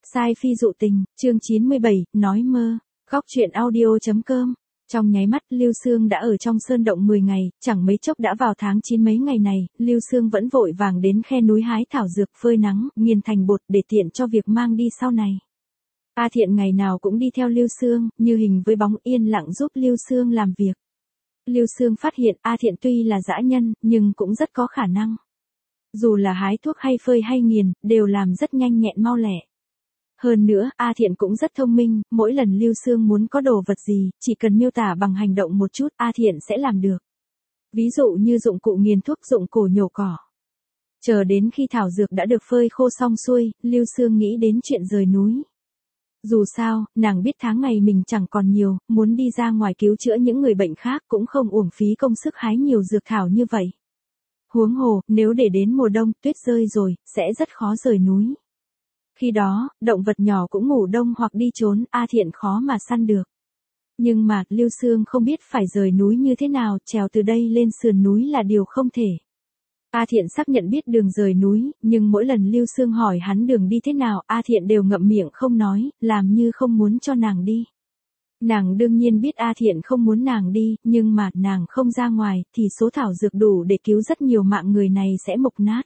Sai phi dụ tình, chương 97, nói mơ. Góc truyện audio.com. Trong nháy mắt, Lưu Sương đã ở trong sơn động 10 ngày, chẳng mấy chốc đã vào tháng 9 mấy ngày này, Lưu Sương vẫn vội vàng đến khe núi hái thảo dược phơi nắng, nghiền thành bột để tiện cho việc mang đi sau này. A Thiện ngày nào cũng đi theo Lưu Sương, như hình với bóng yên lặng giúp Lưu Sương làm việc. Lưu Sương phát hiện A Thiện tuy là dã nhân, nhưng cũng rất có khả năng. Dù là hái thuốc hay phơi hay nghiền, đều làm rất nhanh nhẹn mau lẹ. Hơn nữa, A Thiện cũng rất thông minh, mỗi lần Lưu Sương muốn có đồ vật gì, chỉ cần miêu tả bằng hành động một chút, A Thiện sẽ làm được. Ví dụ như dụng cụ nghiền thuốc, dụng cụ nhổ cỏ. Chờ đến khi thảo dược đã được phơi khô xong xuôi, Lưu Sương nghĩ đến chuyện rời núi. Dù sao, nàng biết tháng ngày mình chẳng còn nhiều, muốn đi ra ngoài cứu chữa những người bệnh khác cũng không uổng phí công sức hái nhiều dược thảo như vậy. Huống hồ, nếu để đến mùa đông, tuyết rơi rồi, sẽ rất khó rời núi. Khi đó, động vật nhỏ cũng ngủ đông hoặc đi trốn, A Thiện khó mà săn được. Nhưng mà, Lưu Sương không biết phải rời núi như thế nào, trèo từ đây lên sườn núi là điều không thể. A Thiện xác nhận biết đường rời núi, nhưng mỗi lần Lưu Sương hỏi hắn đường đi thế nào, A Thiện đều ngậm miệng không nói, làm như không muốn cho nàng đi. Nàng đương nhiên biết A Thiện không muốn nàng đi, nhưng mà nàng không ra ngoài, thì số thảo dược đủ để cứu rất nhiều mạng người này sẽ mục nát.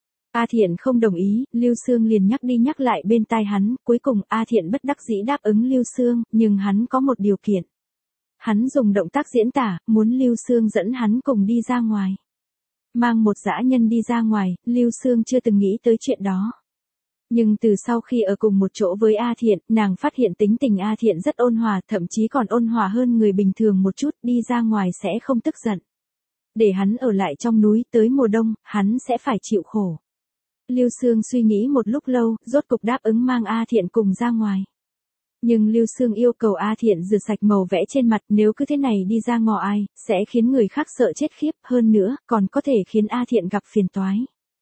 A Thiện không đồng ý, Lưu Sương liền nhắc đi nhắc lại bên tai hắn, cuối cùng A Thiện bất đắc dĩ đáp ứng Lưu Sương, nhưng hắn có một điều kiện. Hắn dùng động tác diễn tả, muốn Lưu Sương dẫn hắn cùng đi ra ngoài. Mang một dã nhân đi ra ngoài, Lưu Sương chưa từng nghĩ tới chuyện đó. Nhưng từ sau khi ở cùng một chỗ với A Thiện, nàng phát hiện tính tình A Thiện rất ôn hòa, thậm chí còn ôn hòa hơn người bình thường một chút, đi ra ngoài sẽ không tức giận. Để hắn ở lại trong núi tới mùa đông, hắn sẽ phải chịu khổ. Lưu Sương suy nghĩ một lúc lâu, rốt cục đáp ứng mang A Thiện cùng ra ngoài. Nhưng Lưu Sương yêu cầu A Thiện rửa sạch màu vẽ trên mặt, nếu cứ thế này đi ra ngõ ai, sẽ khiến người khác sợ chết khiếp, hơn nữa, còn có thể khiến A Thiện gặp phiền toái.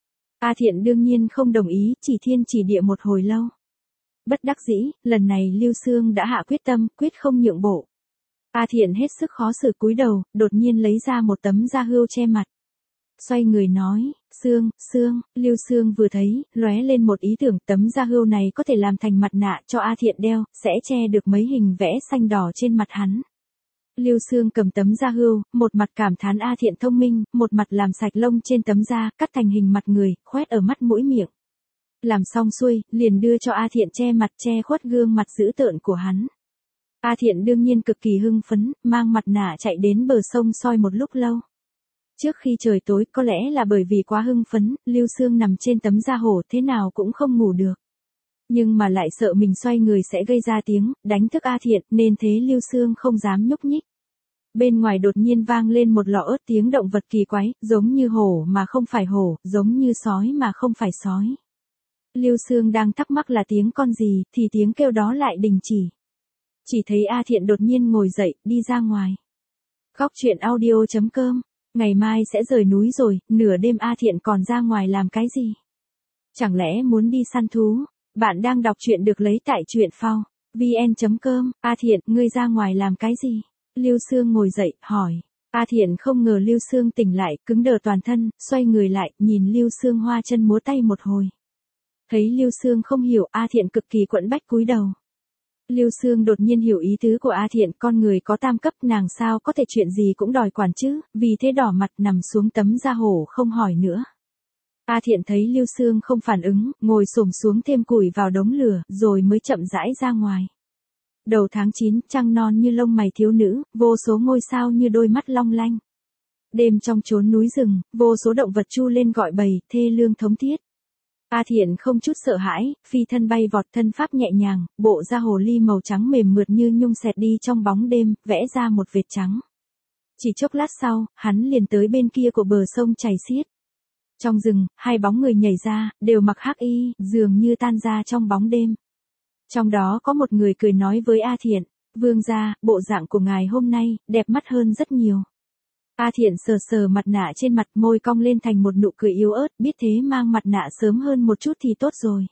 A Thiện đương nhiên không đồng ý, chỉ thiên chỉ địa một hồi lâu. Bất đắc dĩ, lần này Lưu Sương đã hạ quyết tâm, quyết không nhượng bộ. A Thiện hết sức khó xử cúi đầu, đột nhiên lấy ra một tấm da hươu che mặt. Xoay người nói, Sương, Lưu Sương vừa thấy, lóe lên một ý tưởng, tấm da hươu này có thể làm thành mặt nạ cho A Thiện đeo, sẽ che được mấy hình vẽ xanh đỏ trên mặt hắn. Lưu Sương cầm tấm da hươu, một mặt cảm thán A Thiện thông minh, một mặt làm sạch lông trên tấm da, cắt thành hình mặt người, khoét ở mắt mũi miệng. Làm xong xuôi, liền đưa cho A Thiện che mặt che khuất gương mặt dữ tợn của hắn. A Thiện đương nhiên cực kỳ hưng phấn, mang mặt nạ chạy đến bờ sông soi một lúc lâu. Trước khi trời tối, có lẽ là bởi vì quá hưng phấn, Lưu Sương nằm trên tấm da hổ thế nào cũng không ngủ được. Nhưng mà lại sợ mình xoay người sẽ gây ra tiếng, đánh thức A Thiện, nên thế Lưu Sương không dám nhúc nhích. Bên ngoài đột nhiên vang lên một lọ ớt tiếng động vật kỳ quái, giống như hổ mà không phải hổ, giống như sói mà không phải sói. Lưu Sương đang thắc mắc là tiếng con gì, thì tiếng kêu đó lại đình chỉ. Chỉ thấy A Thiện đột nhiên ngồi dậy, đi ra ngoài. Góc truyện audio.com. Ngày mai sẽ rời núi rồi, nửa đêm A Thiện còn ra ngoài làm cái gì? Chẳng lẽ muốn đi săn thú? Bạn đang đọc truyện được lấy tại truyện phao vn.com. A Thiện, ngươi ra ngoài làm cái gì? Lưu Sương ngồi dậy, hỏi. A Thiện không ngờ Lưu Sương tỉnh lại, cứng đờ toàn thân, xoay người lại, nhìn Lưu Sương hoa chân múa tay một hồi. Thấy Lưu Sương không hiểu, A Thiện cực kỳ quẫn bách cúi đầu. Lưu Sương đột nhiên hiểu ý tứ của A Thiện, con người có tam cấp, nàng sao có thể chuyện gì cũng đòi quản chứ, vì thế đỏ mặt nằm xuống tấm da hổ không hỏi nữa. A Thiện thấy Lưu Sương không phản ứng, ngồi xổm xuống thêm củi vào đống lửa, rồi mới chậm rãi ra ngoài. Đầu tháng 9, trăng non như lông mày thiếu nữ, vô số ngôi sao như đôi mắt long lanh. Đêm trong chốn núi rừng, vô số động vật chu lên gọi bầy, thê lương thống thiết. A Thiện không chút sợ hãi, phi thân bay vọt, thân pháp nhẹ nhàng, bộ da hồ ly màu trắng mềm mượt như nhung xẹt đi trong bóng đêm, vẽ ra một vệt trắng. Chỉ chốc lát sau, hắn liền tới bên kia của bờ sông chảy xiết. Trong rừng, hai bóng người nhảy ra, đều mặc hắc y, dường như tan ra trong bóng đêm. Trong đó có một người cười nói với A Thiện, vương gia, bộ dạng của ngài hôm nay, đẹp mắt hơn rất nhiều. A Thiện sờ sờ mặt nạ trên mặt, môi cong lên thành một nụ cười yếu ớt, biết thế mang mặt nạ sớm hơn một chút thì tốt rồi.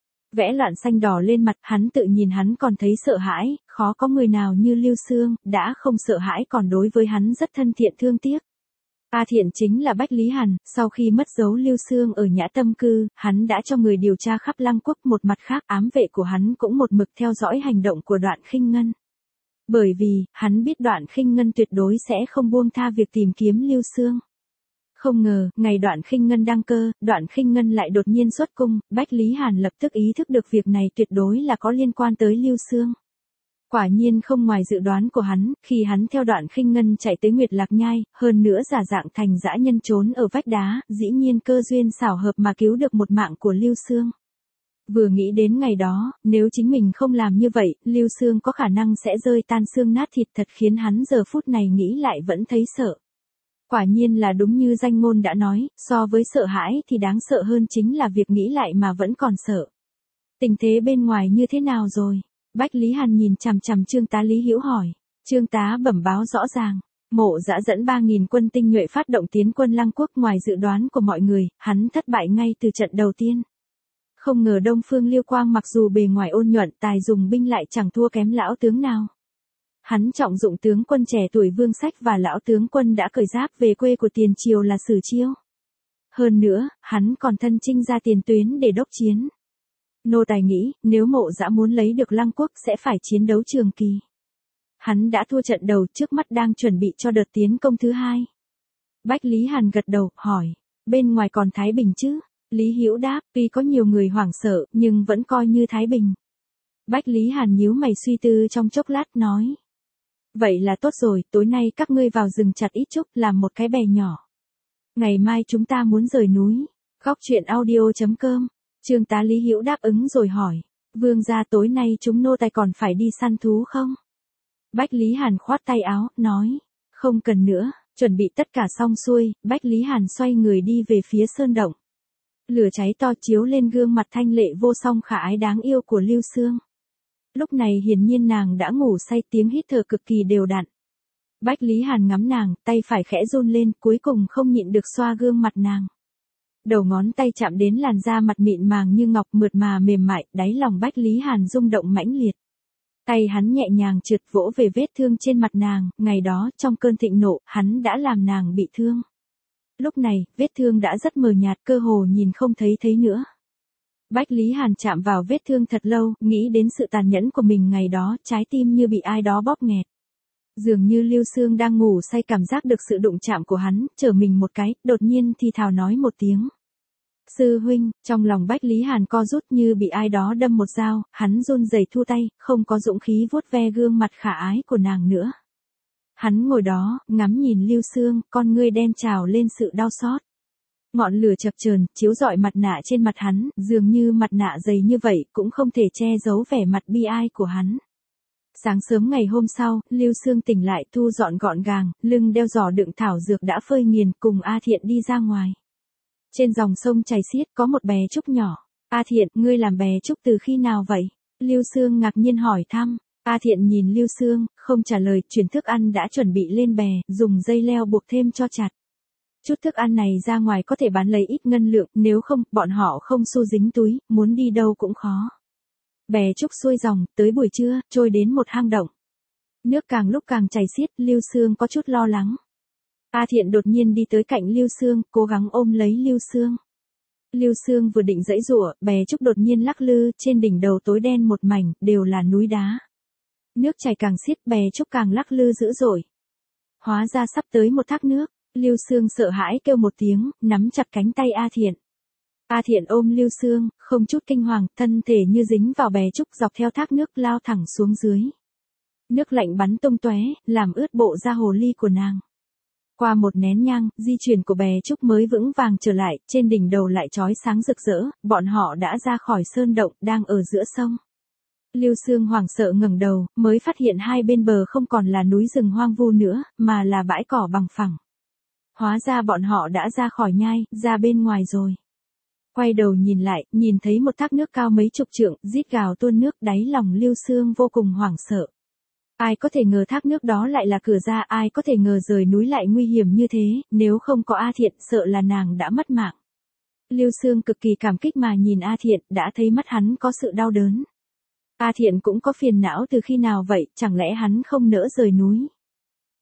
Vẽ loạn xanh đỏ lên mặt, hắn tự nhìn hắn còn thấy sợ hãi, khó có người nào như Lưu Sương, đã không sợ hãi còn đối với hắn rất thân thiện thương tiếc. A Thiện chính là Bách Lý Hàn, sau khi mất dấu Lưu Xương ở Nhã Tâm Cư, hắn đã cho người điều tra khắp Lăng Quốc, một mặt khác ám vệ của hắn cũng một mực theo dõi hành động của Đoạn Khinh Ngân. Bởi vì, hắn biết Đoạn Khinh Ngân tuyệt đối sẽ không buông tha việc tìm kiếm Lưu Xương. Không ngờ, ngày Đoạn Khinh Ngân đăng cơ, Đoạn Khinh Ngân lại đột nhiên xuất cung, Bách Lý Hàn lập tức ý thức được việc này tuyệt đối là có liên quan tới Lưu Xương. Quả nhiên không ngoài dự đoán của hắn, khi hắn theo Đoạn Khinh Ngân chạy tới Nguyệt Lạc Nhai, hơn nữa giả dạng thành dã nhân trốn ở vách đá, dĩ nhiên cơ duyên xảo hợp mà cứu được một mạng của Lưu Xương. Vừa nghĩ đến ngày đó, nếu chính mình không làm như vậy, Lưu Xương có khả năng sẽ rơi tan xương nát thịt, thật khiến hắn giờ phút này nghĩ lại vẫn thấy sợ. Quả nhiên là đúng như danh ngôn đã nói, so với sợ hãi thì đáng sợ hơn chính là việc nghĩ lại mà vẫn còn sợ. Tình thế bên ngoài như thế nào rồi? Bách Lý Hàn nhìn chằm chằm Trương tá Lý Hữu hỏi. Trương tá bẩm báo rõ ràng. Mộ Dã dẫn 3.000 quân tinh nhuệ phát động tiến quân Lăng Quốc, ngoài dự đoán của mọi người, hắn thất bại ngay từ trận đầu tiên. Không ngờ Đông Phương Liêu Quang mặc dù bề ngoài ôn nhuận, tài dùng binh lại chẳng thua kém lão tướng nào. Hắn trọng dụng tướng quân trẻ tuổi Vương Sách và lão tướng quân đã cởi giáp về quê của tiền triều là Sử Chiêu. Hơn nữa, hắn còn thân chinh ra tiền tuyến để đốc chiến. Nô tài nghĩ, nếu Mộ Dã muốn lấy được Lăng Quốc sẽ phải chiến đấu trường kỳ. Hắn đã thua trận đầu, trước mắt đang chuẩn bị cho đợt tiến công thứ hai. Bách Lý Hàn gật đầu, hỏi, bên ngoài còn thái bình chứ? Lý Hữu đáp, tuy có nhiều người hoảng sợ, nhưng vẫn coi như thái bình. Bách Lý Hàn nhíu mày suy tư trong chốc lát nói. Vậy là tốt rồi, tối nay các ngươi vào rừng chặt ít trúc, làm một cái bè nhỏ. Ngày mai chúng ta muốn rời núi. Góc truyện audio.com. Trương tá Lý Hữu đáp ứng rồi hỏi. Vương gia tối nay chúng nô tài còn phải đi săn thú không? Bách Lý Hàn khoát tay áo, nói. Không cần nữa, chuẩn bị tất cả xong xuôi, Bách Lý Hàn xoay người đi về phía sơn động. Lửa cháy to chiếu lên gương mặt thanh lệ vô song khả ái đáng yêu của Lưu Xương. Lúc này hiển nhiên nàng đã ngủ say, tiếng hít thở cực kỳ đều đặn. Bách Lý Hàn ngắm nàng, tay phải khẽ run lên, cuối cùng không nhịn được xoa gương mặt nàng. Đầu ngón tay chạm đến làn da mặt mịn màng như ngọc, mượt mà mềm mại, đáy lòng Bách Lý Hàn rung động mãnh liệt. Tay hắn nhẹ nhàng trượt vỗ về vết thương trên mặt nàng, ngày đó trong cơn thịnh nộ, hắn đã làm nàng bị thương. Lúc này, vết thương đã rất mờ nhạt, cơ hồ nhìn không thấy nữa. Bách Lý Hàn chạm vào vết thương thật lâu, nghĩ đến sự tàn nhẫn của mình ngày đó, trái tim như bị ai đó bóp nghẹt. Dường như Lưu Xương đang ngủ say cảm giác được sự đụng chạm của hắn, trở mình một cái, đột nhiên thì thào nói một tiếng. Sư huynh, trong lòng Bách Lý Hàn co rút như bị ai đó đâm một dao, hắn run rẩy thu tay, không có dũng khí vuốt ve gương mặt khả ái của nàng nữa. Hắn ngồi đó, ngắm nhìn Lưu Xương, con ngươi đen trào lên sự đau xót. Ngọn lửa chập chờn chiếu rọi mặt nạ trên mặt hắn, dường như mặt nạ dày như vậy cũng không thể che giấu vẻ mặt bi ai của hắn. Sáng sớm ngày hôm sau, Lưu Xương tỉnh lại thu dọn gọn gàng, lưng đeo giỏ đựng thảo dược đã phơi nghiền, cùng A Thiện đi ra ngoài. Trên dòng sông chảy xiết có một bè trúc nhỏ. A Thiện, ngươi làm bè trúc từ khi nào vậy? Lưu Xương ngạc nhiên hỏi thăm. A Thiện nhìn Lưu Xương, không trả lời, chuyển thức ăn đã chuẩn bị lên bè, dùng dây leo buộc thêm cho chặt. Chút thức ăn này ra ngoài có thể bán lấy ít ngân lượng, nếu không, bọn họ không xu dính túi, muốn đi đâu cũng khó. Bè trúc xuôi dòng, tới buổi trưa, trôi đến một hang động. Nước càng lúc càng chảy xiết, Lưu Xương có chút lo lắng. A Thiện đột nhiên đi tới cạnh Lưu Xương, cố gắng ôm lấy Lưu Xương. Lưu Xương vừa định giãy giụa, bè trúc đột nhiên lắc lư, trên đỉnh đầu tối đen một mảnh, đều là núi đá. Nước chảy càng xiết, bè trúc càng lắc lư dữ dội. Hóa ra sắp tới một thác nước, Lưu Xương sợ hãi kêu một tiếng, nắm chặt cánh tay A Thiện. A Thiện ôm Lưu Xương, không chút kinh hoàng, thân thể như dính vào bè trúc dọc theo thác nước lao thẳng xuống dưới. Nước lạnh bắn tung tóe, làm ướt bộ da hồ ly của nàng. Qua một nén nhang, di chuyển của bè trúc mới vững vàng trở lại, trên đỉnh đầu lại chói sáng rực rỡ, bọn họ đã ra khỏi sơn động, đang ở giữa sông. Lưu Xương hoảng sợ ngẩng đầu, mới phát hiện hai bên bờ không còn là núi rừng hoang vu nữa, mà là bãi cỏ bằng phẳng. Hóa ra bọn họ đã ra khỏi nhai, ra bên ngoài rồi. Quay đầu nhìn lại, nhìn thấy một thác nước cao mấy chục trượng, rít gào tuôn nước, đáy lòng Lưu Xương vô cùng hoảng sợ. Ai có thể ngờ thác nước đó lại là cửa ra, ai có thể ngờ rời núi lại nguy hiểm như thế, nếu không có A Thiện, sợ là nàng đã mất mạng. Lưu Xương cực kỳ cảm kích mà nhìn A Thiện, đã thấy mắt hắn có sự đau đớn. A Thiện cũng có phiền não từ khi nào vậy, chẳng lẽ hắn không nỡ rời núi?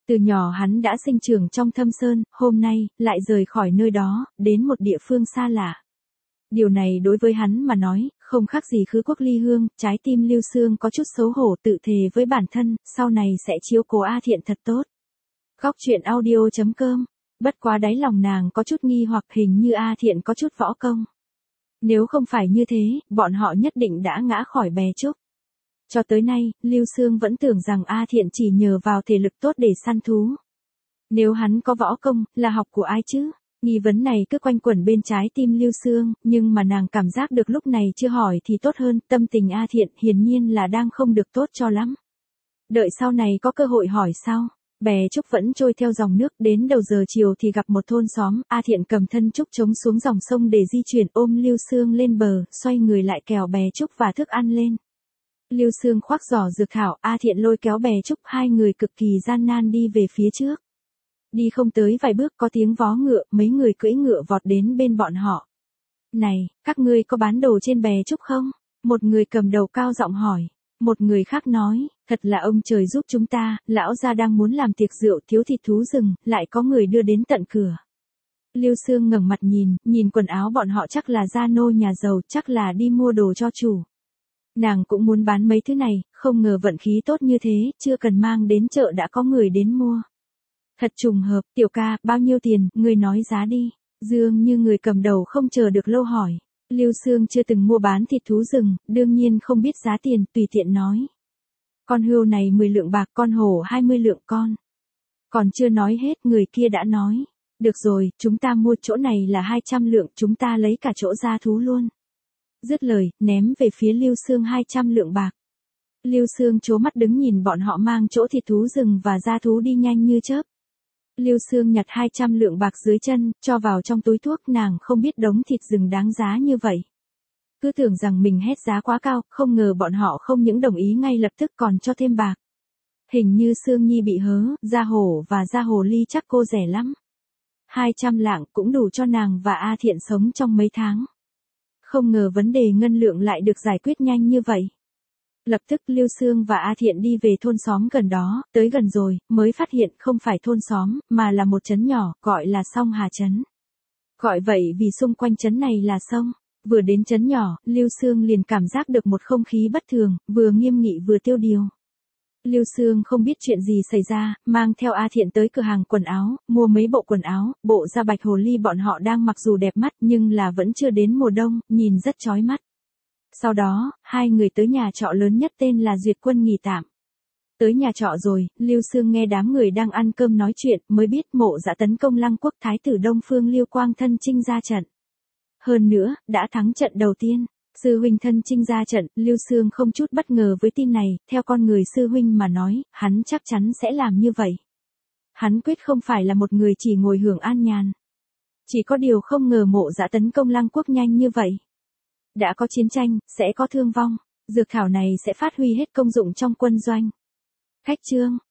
Từ nhỏ hắn đã sinh trưởng trong thâm sơn, hôm nay, lại rời khỏi nơi đó, đến một địa phương xa lạ. Điều này đối với hắn mà nói, không khác gì khứ quốc ly hương, trái tim Lưu Xương có chút xấu hổ tự thề với bản thân, sau này sẽ chiếu cố A Thiện thật tốt. Góc truyện audio.com. Bất quá đáy lòng nàng có chút nghi hoặc hình như A Thiện có chút võ công. Nếu không phải như thế, bọn họ nhất định đã ngã khỏi bè trúc. Cho tới nay, Lưu Xương vẫn tưởng rằng A Thiện chỉ nhờ vào thể lực tốt để săn thú. Nếu hắn có võ công, là học của ai chứ? Nghi vấn này cứ quanh quẩn bên trái tim Lưu Xương, nhưng mà nàng cảm giác được lúc này chưa hỏi thì tốt hơn, tâm tình A Thiện hiển nhiên là đang không được tốt cho lắm. Đợi sau này có cơ hội hỏi sau. Bè trúc vẫn trôi theo dòng nước, đến đầu giờ chiều thì gặp một thôn xóm, A Thiện cầm thân trúc chống xuống dòng sông để di chuyển, ôm Lưu Xương lên bờ, xoay người lại kèo bè trúc và thức ăn lên. Lưu Xương khoác giỏ dược thảo, A Thiện lôi kéo bè trúc, hai người cực kỳ gian nan đi về phía trước. Đi không tới vài bước có tiếng vó ngựa, mấy người cưỡi ngựa vọt đến bên bọn họ. Này, các ngươi có bán đồ trên bè trúc không? Một người cầm đầu cao giọng hỏi. Một người khác nói, thật là ông trời giúp chúng ta, lão gia đang muốn làm tiệc rượu thiếu thịt thú rừng, lại có người đưa đến tận cửa. Lưu Xương ngẩng mặt nhìn quần áo bọn họ chắc là gia nô nhà giàu, chắc là đi mua đồ cho chủ. Nàng cũng muốn bán mấy thứ này, không ngờ vận khí tốt như thế, chưa cần mang đến chợ đã có người đến mua. Thật trùng hợp, tiểu ca, bao nhiêu tiền, người nói giá đi. Dương như người cầm đầu không chờ được lâu hỏi. Lưu Xương chưa từng mua bán thịt thú rừng, đương nhiên không biết giá tiền, tùy tiện nói. Con hươu này 10 lượng bạc, con hổ 20 lượng con. Còn chưa nói hết, người kia đã nói. Được rồi, chúng ta mua chỗ này là 200 lượng, chúng ta lấy cả chỗ gia thú luôn. Dứt lời, ném về phía Lưu Xương 200 lượng bạc. Lưu Xương trố mắt đứng nhìn bọn họ mang chỗ thịt thú rừng và gia thú đi nhanh như chớp. Lưu Xương nhặt 200 lượng bạc dưới chân, cho vào trong túi thuốc, nàng không biết đống thịt rừng đáng giá như vậy. Cứ tưởng rằng mình hét giá quá cao, không ngờ bọn họ không những đồng ý ngay lập tức còn cho thêm bạc. Hình như Sương Nhi bị hớ, da hổ và da hồ ly chắc cô rẻ lắm. 200 lạng cũng đủ cho nàng và A Thiện sống trong mấy tháng. Không ngờ vấn đề ngân lượng lại được giải quyết nhanh như vậy. Lập tức Lưu Xương và A Thiện đi về thôn xóm gần đó, tới gần rồi, mới phát hiện không phải thôn xóm, mà là một trấn nhỏ, gọi là Song Hà Trấn. Gọi vậy vì xung quanh trấn này là sông. Vừa đến trấn nhỏ, Lưu Xương liền cảm giác được một không khí bất thường, vừa nghiêm nghị vừa tiêu điều. Lưu Xương không biết chuyện gì xảy ra, mang theo A Thiện tới cửa hàng quần áo, mua mấy bộ quần áo, bộ da bạch hồ ly bọn họ đang mặc dù đẹp mắt nhưng là vẫn chưa đến mùa đông, nhìn rất chói mắt. Sau đó, hai người tới nhà trọ lớn nhất tên là Duyệt Quân nghỉ tạm. Tới nhà trọ rồi, Lưu Xương nghe đám người đang ăn cơm nói chuyện, mới biết Mộ Dạ tấn công Lăng Quốc thái tử Đông Phương Liêu Quang thân chinh ra trận. Hơn nữa, đã thắng trận đầu tiên. Sư huynh thân chinh ra trận, Lưu Xương không chút bất ngờ với tin này, theo con người sư huynh mà nói, hắn chắc chắn sẽ làm như vậy. Hắn quyết không phải là một người chỉ ngồi hưởng an nhàn. Chỉ có điều không ngờ Mộ Dạ tấn công Lăng Quốc nhanh như vậy. Đã có chiến tranh, sẽ có thương vong, dược thảo này sẽ phát huy hết công dụng trong quân doanh. Khách chương